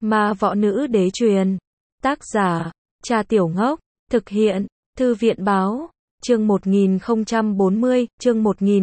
Ma võ nữ đế truyền. Tác giả, Cha Tiểu Ngốc. Thực hiện, Thư viện báo. Chương 1040, chương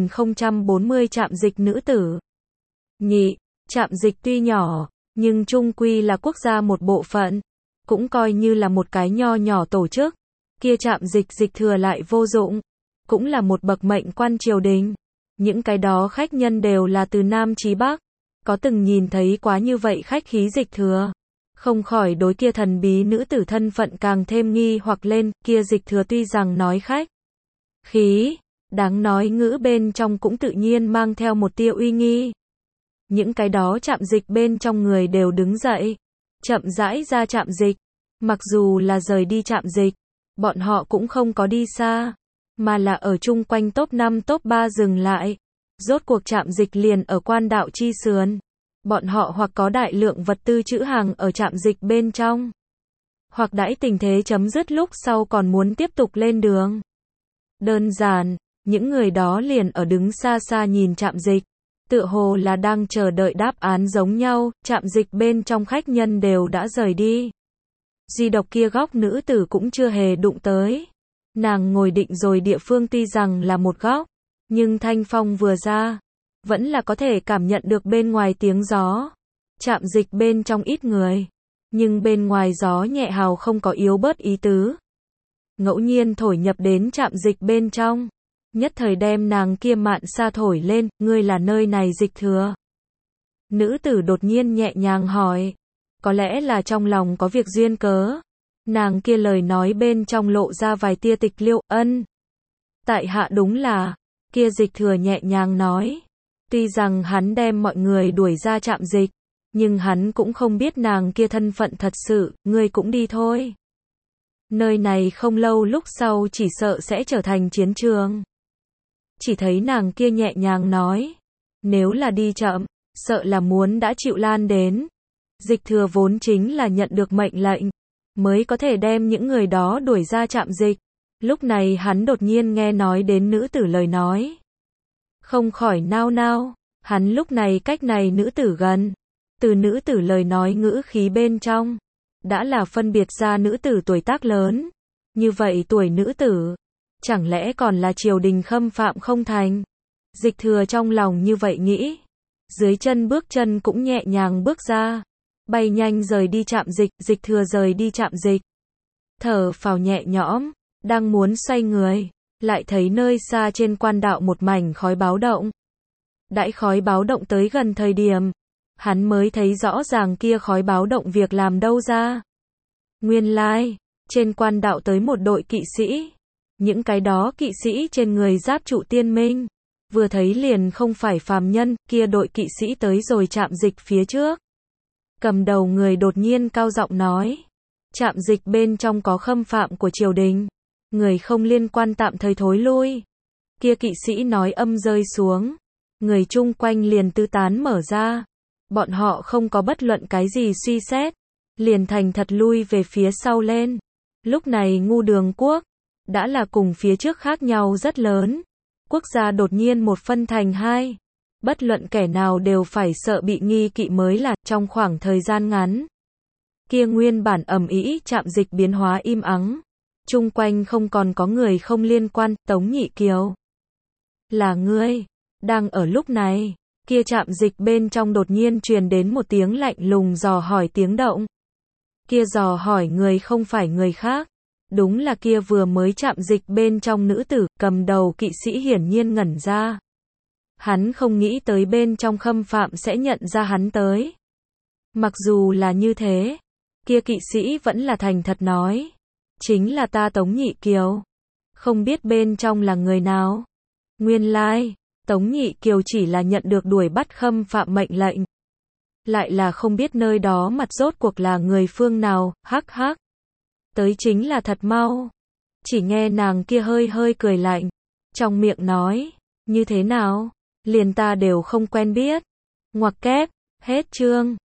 1040 Trạm dịch nữ tử. Nhị, trạm dịch tuy nhỏ, nhưng chung quy là quốc gia một bộ phận, cũng coi như là một cái nho nhỏ tổ chức. Kia trạm dịch thừa lại vô dụng, cũng là một bậc mệnh quan triều đình. Những cái đó khách nhân đều là từ Nam chí Bắc, có từng nhìn thấy quá như vậy khách khí dịch thừa. Không khỏi đối kia thần bí nữ tử thân phận càng thêm nghi hoặc lên. Kia dịch thừa tuy rằng nói khách khí, đáng nói ngữ bên trong cũng tự nhiên mang theo một tia uy nghi. Những cái đó trạm dịch bên trong người đều đứng dậy, chậm rãi ra trạm dịch. Mặc dù là rời đi trạm dịch, bọn họ cũng không có đi xa, mà là ở chung quanh top 5 top 3 dừng lại. Rốt cuộc trạm dịch liền ở quan đạo chi sườn. Bọn họ hoặc có đại lượng vật tư trữ hàng ở trạm dịch bên trong, hoặc đãi tình thế chấm dứt lúc sau còn muốn tiếp tục lên đường. Đơn giản, những người đó liền ở đứng xa xa nhìn trạm dịch, tựa hồ là đang chờ đợi đáp án giống nhau. Trạm dịch bên trong khách nhân đều đã rời đi. Duy độc kia góc nữ tử cũng chưa hề đụng tới. Nàng ngồi định rồi địa phương tuy rằng là một góc, nhưng thanh phong vừa ra, vẫn là có thể cảm nhận được bên ngoài tiếng gió. Trạm dịch bên trong ít người, nhưng bên ngoài gió nhẹ hào không có yếu bớt ý tứ. Ngẫu nhiên thổi nhập đến trạm dịch bên trong, nhất thời đem nàng kia mạn xa thổi lên. Ngươi là nơi này dịch thừa? Nữ tử đột nhiên nhẹ nhàng hỏi. Có lẽ là trong lòng có việc duyên cớ, nàng kia lời nói bên trong lộ ra vài tia tịch liêu. Ân, tại hạ đúng là. Kia dịch thừa nhẹ nhàng nói. Tuy rằng hắn đem mọi người đuổi ra trạm dịch, nhưng hắn cũng không biết nàng kia thân phận thật sự. Ngươi cũng đi thôi. Nơi này không lâu lúc sau chỉ sợ sẽ trở thành chiến trường. Chỉ thấy nàng kia nhẹ nhàng nói. Nếu là đi chậm, sợ là muốn đã chịu lan đến. Dịch thừa vốn chính là nhận được mệnh lệnh, mới có thể đem những người đó đuổi ra trạm dịch. Lúc này hắn đột nhiên nghe nói đến nữ tử lời nói, không khỏi nao nao. Hắn lúc này cách này nữ tử gần, từ nữ tử lời nói ngữ khí bên trong, đã là phân biệt ra nữ tử tuổi tác lớn. Như vậy tuổi nữ tử, chẳng lẽ còn là triều đình khâm phạm không thành? Dịch thừa trong lòng như vậy nghĩ, dưới chân bước chân cũng nhẹ nhàng bước ra, bay nhanh rời đi trạm dịch. Dịch thừa rời đi trạm dịch, thở phào nhẹ nhõm, đang muốn xoay người, lại thấy nơi xa trên quan đạo một mảnh khói báo động. Đãi khói báo động tới gần thời điểm, hắn mới thấy rõ ràng kia khói báo động việc làm đâu ra. Nguyên lai, trên quan đạo tới một đội kỵ sĩ. Những cái đó kỵ sĩ trên người giáp trụ tiên minh, vừa thấy liền không phải phàm nhân. Kia đội kỵ sĩ tới rồi trạm dịch phía trước, cầm đầu người đột nhiên cao giọng nói. Trạm dịch bên trong có khâm phạm của triều đình, người không liên quan tạm thời thối lui. Kia kỵ sĩ nói âm rơi xuống, người chung quanh liền tứ tán mở ra. Bọn họ không có bất luận cái gì suy xét, liền thành thật lui về phía sau lên. Lúc này Ngu Đường quốc đã là cùng phía trước khác nhau rất lớn. Quốc gia đột nhiên một phân thành hai, bất luận kẻ nào đều phải sợ bị nghi kỵ mới là. Trong khoảng thời gian ngắn, kia nguyên bản ầm ĩ trạm dịch biến hóa im ắng, chung quanh không còn có người không liên quan. Tống Nhị Kiều, là ngươi? Đang ở lúc này, kia trạm dịch bên trong đột nhiên truyền đến một tiếng lạnh lùng dò hỏi tiếng động. Kia dò hỏi người không phải người khác, đúng là kia vừa mới trạm dịch bên trong nữ tử. Cầm đầu kỵ sĩ hiển nhiên ngẩn ra. Hắn không nghĩ tới bên trong khâm phạm sẽ nhận ra hắn tới. Mặc dù là như thế, kia kỵ sĩ vẫn là thành thật nói. Chính là ta Tống Nhị Kiều. Không biết bên trong là người nào. Nguyên lai, Tống Nhị Kiều chỉ là nhận được đuổi bắt khâm phạm mệnh lệnh, lại là không biết nơi đó mặt rốt cuộc là người phương nào. Hắc hắc, tới chính là thật mau. Chỉ nghe nàng kia hơi hơi cười lạnh, trong miệng nói. Như thế nào? Liền ta đều không quen biết. Ngoặc kép, hết chương.